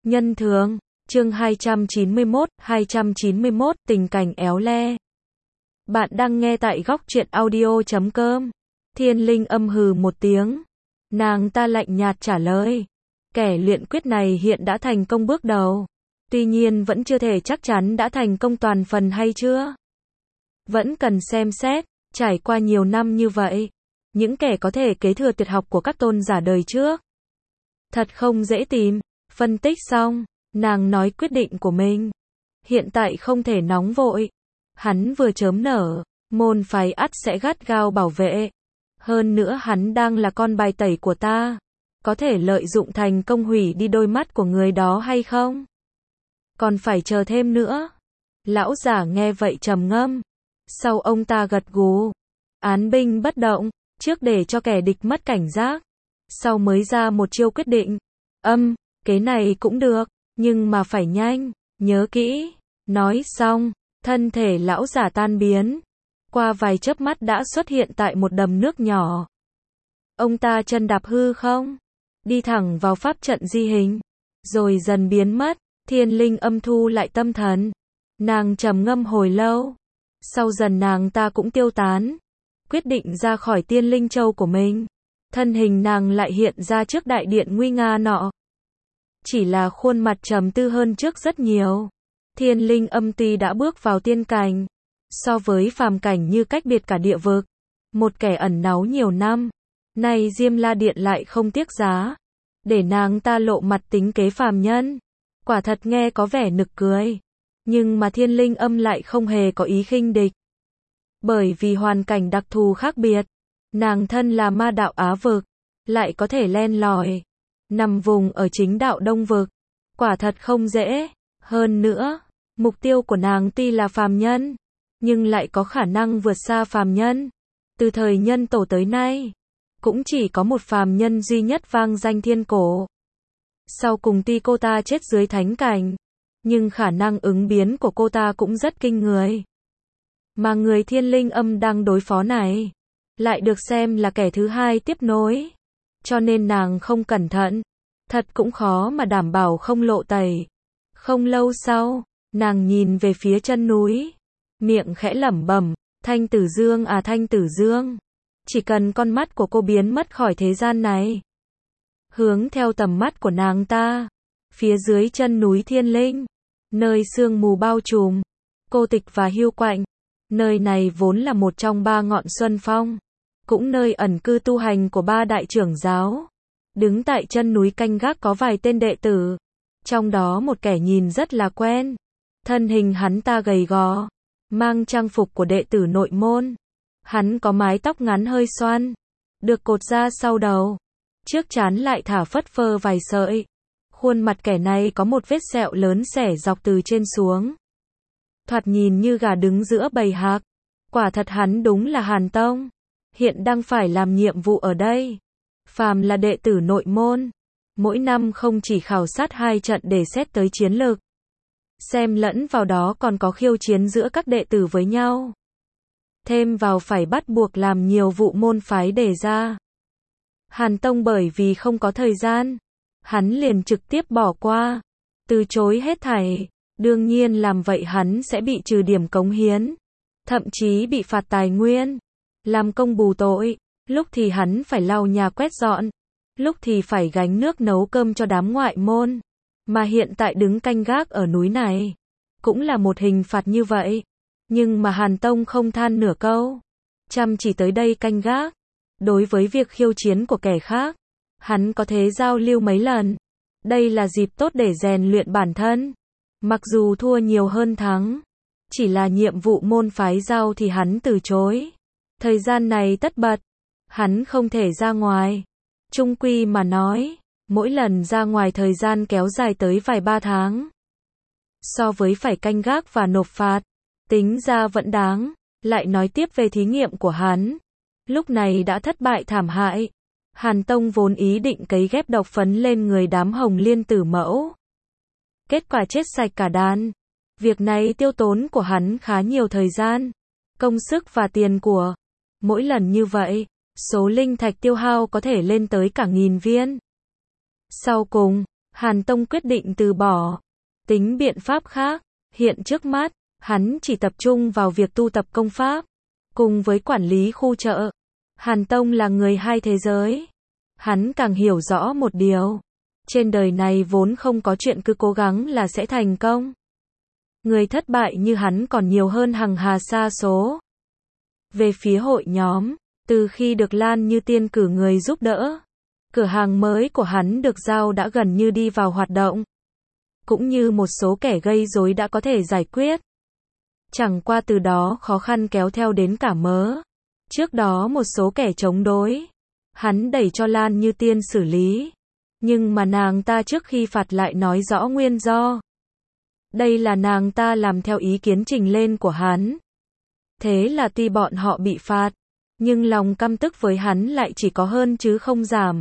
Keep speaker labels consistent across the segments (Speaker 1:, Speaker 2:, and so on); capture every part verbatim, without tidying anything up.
Speaker 1: Nhân thường, chương hai trăm chín mươi mốt, hai trăm chín mươi mốt, tình cảnh éo le. Bạn đang nghe tại góc truyện audio chấm com. Thiên Linh âm hừ một tiếng. Nàng ta lạnh nhạt trả lời. Kẻ luyện quyết này hiện đã thành công bước đầu. Tuy nhiên vẫn chưa thể chắc chắn đã thành công toàn phần hay chưa. Vẫn cần xem xét, trải qua nhiều năm như vậy. Những kẻ có thể kế thừa tuyệt học của các tôn giả đời trước. Thật không dễ tìm. Phân tích xong, nàng nói quyết định của mình. Hiện tại không thể nóng vội. Hắn vừa chớm nở, môn phái ắt sẽ gắt gao bảo vệ. Hơn nữa hắn đang là con bài tẩy của ta. Có thể lợi dụng thành công hủy đi đôi mắt của người đó hay không? Còn phải chờ thêm nữa. Lão giả nghe vậy trầm ngâm. Sau ông ta gật gù. Án binh bất động, trước để cho kẻ địch mất cảnh giác. Sau mới ra một chiêu quyết định. Âm, kế này cũng được, nhưng mà phải nhanh, nhớ kỹ. Nói xong, thân thể lão giả tan biến. Qua vài chớp mắt đã xuất hiện tại một đầm nước nhỏ. Ông ta chân đạp hư không, đi thẳng vào pháp trận di hình, rồi dần biến mất. Thiên Linh âm thu lại tâm thần. Nàng trầm ngâm hồi lâu. Sau dần nàng ta cũng tiêu tán. Quyết định ra khỏi Tiên Linh Châu của mình. Thân hình nàng lại hiện ra trước đại điện nguy nga nọ. Chỉ là khuôn mặt trầm tư hơn trước rất nhiều. Thiên Linh âm tuy đã bước vào tiên cảnh. So với phàm cảnh như cách biệt cả địa vực. Một kẻ ẩn náu nhiều năm. Nay Diêm La Điện lại không tiếc giá. Để nàng ta lộ mặt tính kế phàm nhân. Quả thật nghe có vẻ nực cười. Nhưng mà Thiên Linh âm lại không hề có ý khinh địch. Bởi vì hoàn cảnh đặc thù khác biệt. Nàng thân là ma đạo Á vực. Lại có thể len lỏi. Nằm vùng ở chính đạo Đông vực. Quả thật không dễ. Hơn nữa, mục tiêu của nàng tuy là phàm nhân. Nhưng lại có khả năng vượt xa phàm nhân. Từ thời nhân tổ tới nay. Cũng chỉ có một phàm nhân duy nhất vang danh thiên cổ. Sau cùng tuy cô ta chết dưới thánh cảnh. Nhưng khả năng ứng biến của cô ta cũng rất kinh người. Mà người Thiên Linh âm đang đối phó này. Lại được xem là kẻ thứ hai tiếp nối. Cho nên nàng không cẩn thận. Thật cũng khó mà đảm bảo không lộ tẩy. Không lâu sau, nàng nhìn về phía chân núi. Miệng khẽ lẩm bẩm, Thanh Tử Dương à Thanh Tử Dương. Chỉ cần con mắt của cô biến mất khỏi thế gian này. Hướng theo tầm mắt của nàng ta. Phía dưới chân núi Thiên Linh. Nơi sương mù bao trùm. Cô tịch và hiu quạnh. Nơi này vốn là một trong ba ngọn Xuân Phong. Cũng nơi ẩn cư tu hành của ba đại trưởng giáo. Đứng tại chân núi canh gác có vài tên đệ tử. Trong đó một kẻ nhìn rất là quen. Thân hình hắn ta gầy gò. Mang trang phục của đệ tử nội môn. Hắn có mái tóc ngắn hơi xoăn. Được cột ra sau đầu. Trước trán lại thả phất phơ vài sợi. Khuôn mặt kẻ này có một vết sẹo lớn xẻ dọc từ trên xuống. Thoạt nhìn như gà đứng giữa bầy hạc. Quả thật hắn đúng là Hàn Tông. Hiện đang phải làm nhiệm vụ ở đây. Phàm là đệ tử nội môn. Mỗi năm không chỉ khảo sát hai trận để xét tới chiến lược. Xem lẫn vào đó còn có khiêu chiến giữa các đệ tử với nhau. Thêm vào phải bắt buộc làm nhiều vụ môn phái đề ra. Hàn Tông bởi vì không có thời gian. Hắn liền trực tiếp bỏ qua. Từ chối hết thảy. Đương nhiên làm vậy hắn sẽ bị trừ điểm cống hiến. Thậm chí bị phạt tài nguyên. Làm công bù tội. Lúc thì hắn phải lau nhà quét dọn. Lúc thì phải gánh nước nấu cơm cho đám ngoại môn. Mà hiện tại đứng canh gác ở núi này. Cũng là một hình phạt như vậy. Nhưng mà Hàn Tông không than nửa câu. Chăm chỉ tới đây canh gác. Đối với việc khiêu chiến của kẻ khác. Hắn có thể giao lưu mấy lần. Đây là dịp tốt để rèn luyện bản thân. Mặc dù thua nhiều hơn thắng. Chỉ là nhiệm vụ môn phái giao thì hắn từ chối. Thời gian này tất bật. Hắn không thể ra ngoài. Chung quy mà nói. Mỗi lần ra ngoài thời gian kéo dài tới vài ba tháng. So với phải canh gác và nộp phạt. Tính ra vẫn đáng. Lại nói tiếp về thí nghiệm của hắn. Lúc này đã thất bại thảm hại. Hàn Tông vốn ý định cấy ghép độc phấn lên người đám Hồng Liên tử mẫu. Kết quả chết sạch cả đàn. Việc này tiêu tốn của hắn khá nhiều thời gian, công sức và tiền của. Mỗi lần như vậy, số linh thạch tiêu hao có thể lên tới cả nghìn viên. Sau cùng, Hàn Tông quyết định từ bỏ, tính biện pháp khác. Hiện trước mắt, hắn chỉ tập trung vào việc tu tập công pháp, cùng với quản lý khu chợ. Hàn Tông là người hai thế giới. Hắn càng hiểu rõ một điều. Trên đời này vốn không có chuyện cứ cố gắng là sẽ thành công. Người thất bại như hắn còn nhiều hơn hằng hà sa số. Về phía hội nhóm, từ khi được Lan Như Tiên cử người giúp đỡ, cửa hàng mới của hắn được giao đã gần như đi vào hoạt động. Cũng như một số kẻ gây rối đã có thể giải quyết. Chẳng qua từ đó khó khăn kéo theo đến cả mớ. Trước đó một số kẻ chống đối, hắn đẩy cho Lan Như Tiên xử lý. Nhưng mà nàng ta trước khi phạt lại nói rõ nguyên do. Đây là nàng ta làm theo ý kiến trình lên của hắn. Thế là tuy bọn họ bị phạt, nhưng lòng căm tức với hắn lại chỉ có hơn chứ không giảm.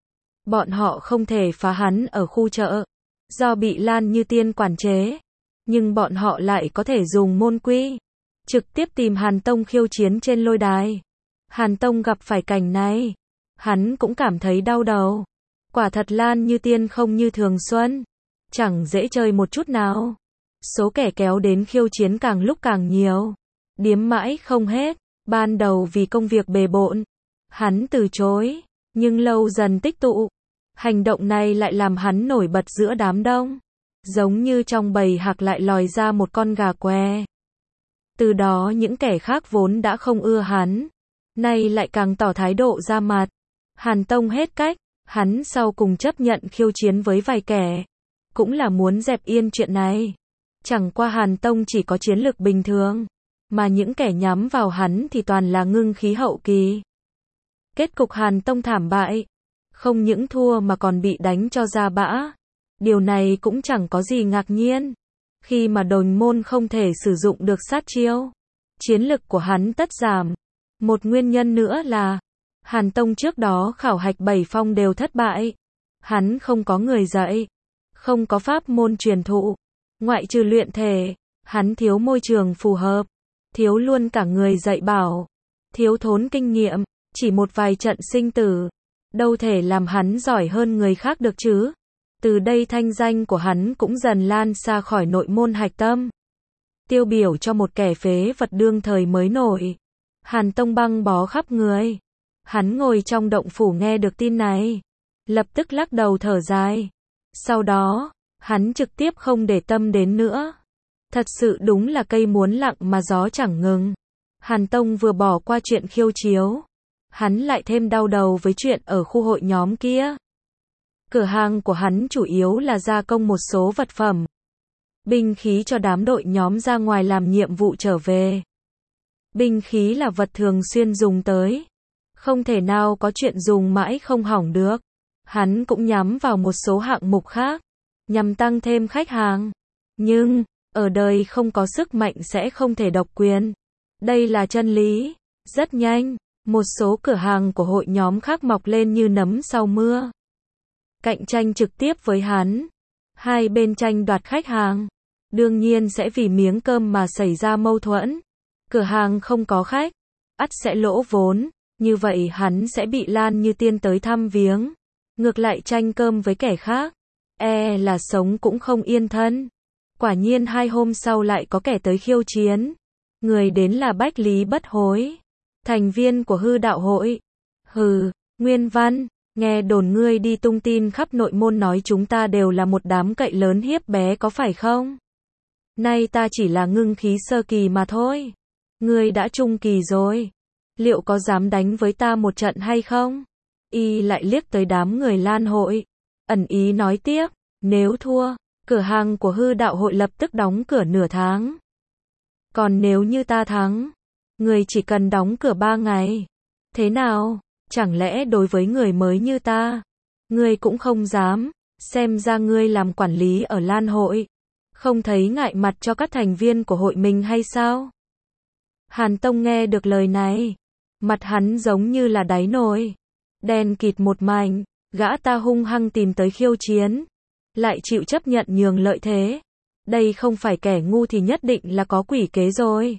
Speaker 1: Bọn họ không thể phá hắn ở khu chợ, do bị Lan Như Tiên quản chế. Nhưng bọn họ lại có thể dùng môn quy, trực tiếp tìm Hàn Tông khiêu chiến trên lôi đài. Hàn Tông gặp phải cảnh này, hắn cũng cảm thấy đau đầu. Quả thật Lan Như Tiên không như thường xuân, chẳng dễ chơi một chút nào. Số kẻ kéo đến khiêu chiến càng lúc càng nhiều, điếm mãi không hết. Ban đầu vì công việc bề bộn, hắn từ chối, nhưng lâu dần tích tụ, hành động này lại làm hắn nổi bật giữa đám đông. Giống như trong bầy hạc lại lòi ra một con gà què. Từ đó những kẻ khác vốn đã không ưa hắn, nay lại càng tỏ thái độ ra mặt. Hàn Tông hết cách, hắn sau cùng chấp nhận khiêu chiến với vài kẻ, cũng là muốn dẹp yên chuyện này. Chẳng qua Hàn Tông chỉ có chiến lực bình thường, mà những kẻ nhắm vào hắn thì toàn là ngưng khí hậu kỳ. Kết cục Hàn Tông thảm bại, không những thua mà còn bị đánh cho ra bã. Điều này cũng chẳng có gì ngạc nhiên, khi mà đồng môn không thể sử dụng được sát chiêu, chiến lực của hắn tất giảm. Một nguyên nhân nữa là, Hàn Tông trước đó khảo hạch bảy phong đều thất bại. Hắn không có người dạy, không có pháp môn truyền thụ, ngoại trừ luyện thể, hắn thiếu môi trường phù hợp, thiếu luôn cả người dạy bảo, thiếu thốn kinh nghiệm, chỉ một vài trận sinh tử, đâu thể làm hắn giỏi hơn người khác được chứ. Từ đây thanh danh của hắn cũng dần lan xa khỏi nội môn hạch tâm. Tiêu biểu cho một kẻ phế vật đương thời mới nổi. Hàn Tông băng bó khắp người. Hắn ngồi trong động phủ nghe được tin này, lập tức lắc đầu thở dài. Sau đó, hắn trực tiếp không để tâm đến nữa. Thật sự đúng là cây muốn lặng mà gió chẳng ngừng. Hàn Tông vừa bỏ qua chuyện khiêu chiếu, hắn lại thêm đau đầu với chuyện ở khu hội nhóm kia. Cửa hàng của hắn chủ yếu là gia công một số vật phẩm, binh khí cho đám đội nhóm ra ngoài làm nhiệm vụ trở về. Binh khí là vật thường xuyên dùng tới, không thể nào có chuyện dùng mãi không hỏng được. Hắn cũng nhắm vào một số hạng mục khác, nhằm tăng thêm khách hàng. Nhưng, ở đời không có sức mạnh sẽ không thể độc quyền. Đây là chân lý. Rất nhanh, một số cửa hàng của hội nhóm khác mọc lên như nấm sau mưa, cạnh tranh trực tiếp với hắn. Hai bên tranh đoạt khách hàng, đương nhiên sẽ vì miếng cơm mà xảy ra mâu thuẫn. Cửa hàng không có khách, ắt sẽ lỗ vốn, như vậy hắn sẽ bị Lan Như Tiên tới thăm viếng. Ngược lại tranh cơm với kẻ khác, e là sống cũng không yên thân. Quả nhiên hai hôm sau lại có kẻ tới khiêu chiến. Người đến là Bách Lý Bất Hối, thành viên của Hư Đạo Hội. Hừ, Nguyên Văn, nghe đồn ngươi đi tung tin khắp nội môn nói chúng ta đều là một đám cậy lớn hiếp bé có phải không? Nay ta chỉ là ngưng khí sơ kỳ mà thôi. Ngươi đã trung kỳ rồi. Liệu có dám đánh với ta một trận hay không? Y lại liếc tới đám người Lan hội, ẩn ý nói tiếp, nếu thua, cửa hàng của Hư Đạo Hội lập tức đóng cửa nửa tháng. Còn nếu như ta thắng, người chỉ cần đóng cửa ba ngày. Thế nào? Chẳng lẽ đối với người mới như ta, ngươi cũng không dám? Xem ra ngươi làm quản lý ở Lan hội, không thấy ngại mặt cho các thành viên của hội mình hay sao? Hàn Tông nghe được lời này, mặt hắn giống như là đáy nồi, đen kịt một mảnh. Gã ta hung hăng tìm tới khiêu chiến, lại chịu chấp nhận nhường lợi thế. Đây không phải kẻ ngu thì nhất định là có quỷ kế rồi.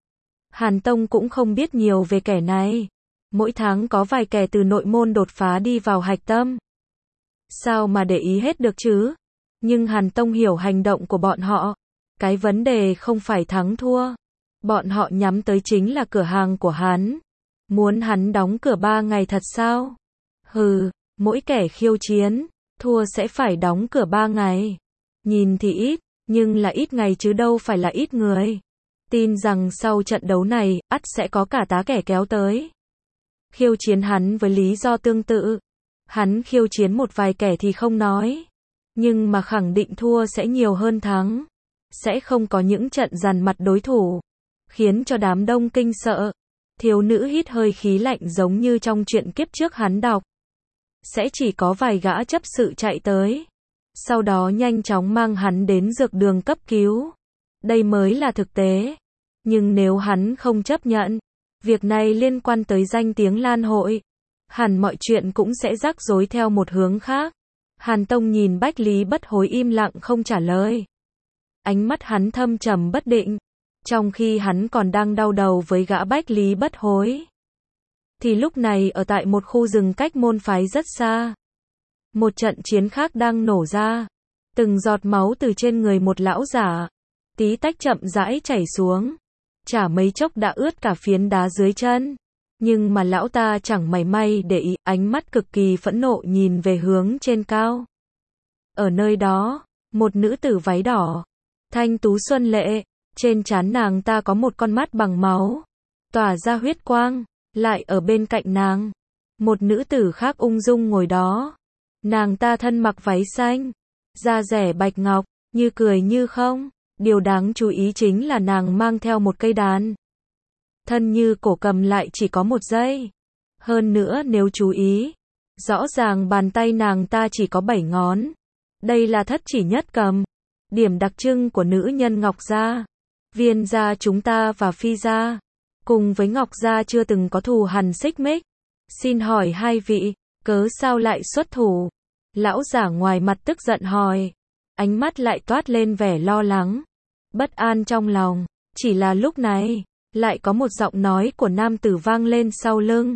Speaker 1: Hàn Tông cũng không biết nhiều về kẻ này. Mỗi tháng có vài kẻ từ nội môn đột phá đi vào hạch tâm. sao mà để ý hết được chứ? Nhưng Hàn Tông hiểu hành động của bọn họ. Cái vấn đề không phải thắng thua. Bọn họ nhắm tới chính là cửa hàng của hắn. Muốn hắn đóng cửa ba ngày thật sao? Hừ, mỗi kẻ khiêu chiến, thua sẽ phải đóng cửa ba ngày. Nhìn thì ít, nhưng là ít ngày chứ đâu phải là ít người. Tin rằng sau trận đấu này, ắt sẽ có cả tá kẻ kéo tới. Khiêu chiến hắn với lý do tương tự. Hắn khiêu chiến một vài kẻ thì không nói. Nhưng mà khẳng định thua sẽ nhiều hơn thắng. Sẽ không có những trận dằn mặt đối thủ. Khiến cho đám đông kinh sợ. Thiếu nữ hít hơi khí lạnh giống như trong chuyện kiếp trước hắn đọc. Sẽ chỉ có vài gã chấp sự chạy tới. Sau đó nhanh chóng mang hắn đến dược đường cấp cứu. Đây mới là thực tế. Nhưng nếu hắn không chấp nhận, việc này liên quan tới danh tiếng Lan hội, hẳn mọi chuyện cũng sẽ rắc rối theo một hướng khác. Hàn Tông nhìn Bách Lý Bất Hối im lặng không trả lời. Ánh mắt hắn thâm trầm bất định. Trong khi hắn còn đang đau đầu với gã Bách Lý Bất Hối, thì lúc này ở tại một khu rừng cách môn phái rất xa, một trận chiến khác đang nổ ra. Từng giọt máu từ trên người một lão giả, tí tách chậm rãi chảy xuống. Chả mấy chốc đã ướt cả phiến đá dưới chân. Nhưng mà lão ta chẳng mảy may để ý, ánh mắt cực kỳ phẫn nộ nhìn về hướng trên cao. Ở nơi đó, một nữ tử váy đỏ, thanh tú xuân lệ, trên trán nàng ta có một con mắt bằng máu, tỏa ra huyết quang. Lại ở bên cạnh nàng, một nữ tử khác ung dung ngồi đó. Nàng ta thân mặc váy xanh, da dẻ bạch ngọc, như cười như không. Điều đáng chú ý chính là nàng mang theo một cây đàn. Thân như cổ cầm lại chỉ có một dây. Hơn nữa nếu chú ý, rõ ràng bàn tay nàng ta chỉ có bảy ngón. Đây là thất chỉ nhất cầm. Điểm đặc trưng của nữ nhân Ngọc gia. Viên gia chúng ta và Phi gia, cùng với Ngọc gia chưa từng có thù hằn xích mích. Xin hỏi hai vị, cớ sao lại xuất thủ? Lão giả ngoài mặt tức giận hỏi. Ánh mắt lại toát lên vẻ lo lắng, bất an trong lòng. Chỉ là lúc này, lại có một giọng nói của nam tử vang lên sau lưng.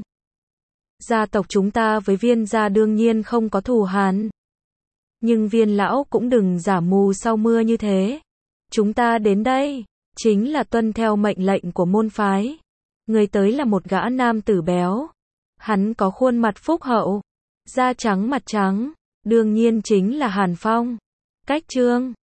Speaker 1: Gia tộc chúng ta với Viên gia đương nhiên không có thù hằn. Nhưng Viên lão cũng đừng giả mù sau mưa như thế. Chúng ta đến đây, chính là tuân theo mệnh lệnh của môn phái. Người tới là một gã nam tử béo. Hắn có khuôn mặt phúc hậu, da trắng mặt trắng, đương nhiên chính là Hàn Phong. Cách Trương